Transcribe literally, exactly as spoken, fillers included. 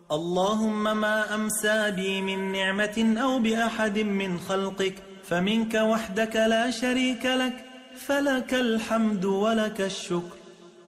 اللهم ما أمسى بي من نعمة أو بأحد من خلقك فمنك وحدك لا شريك لك، فلك الحمد ولك الشكر.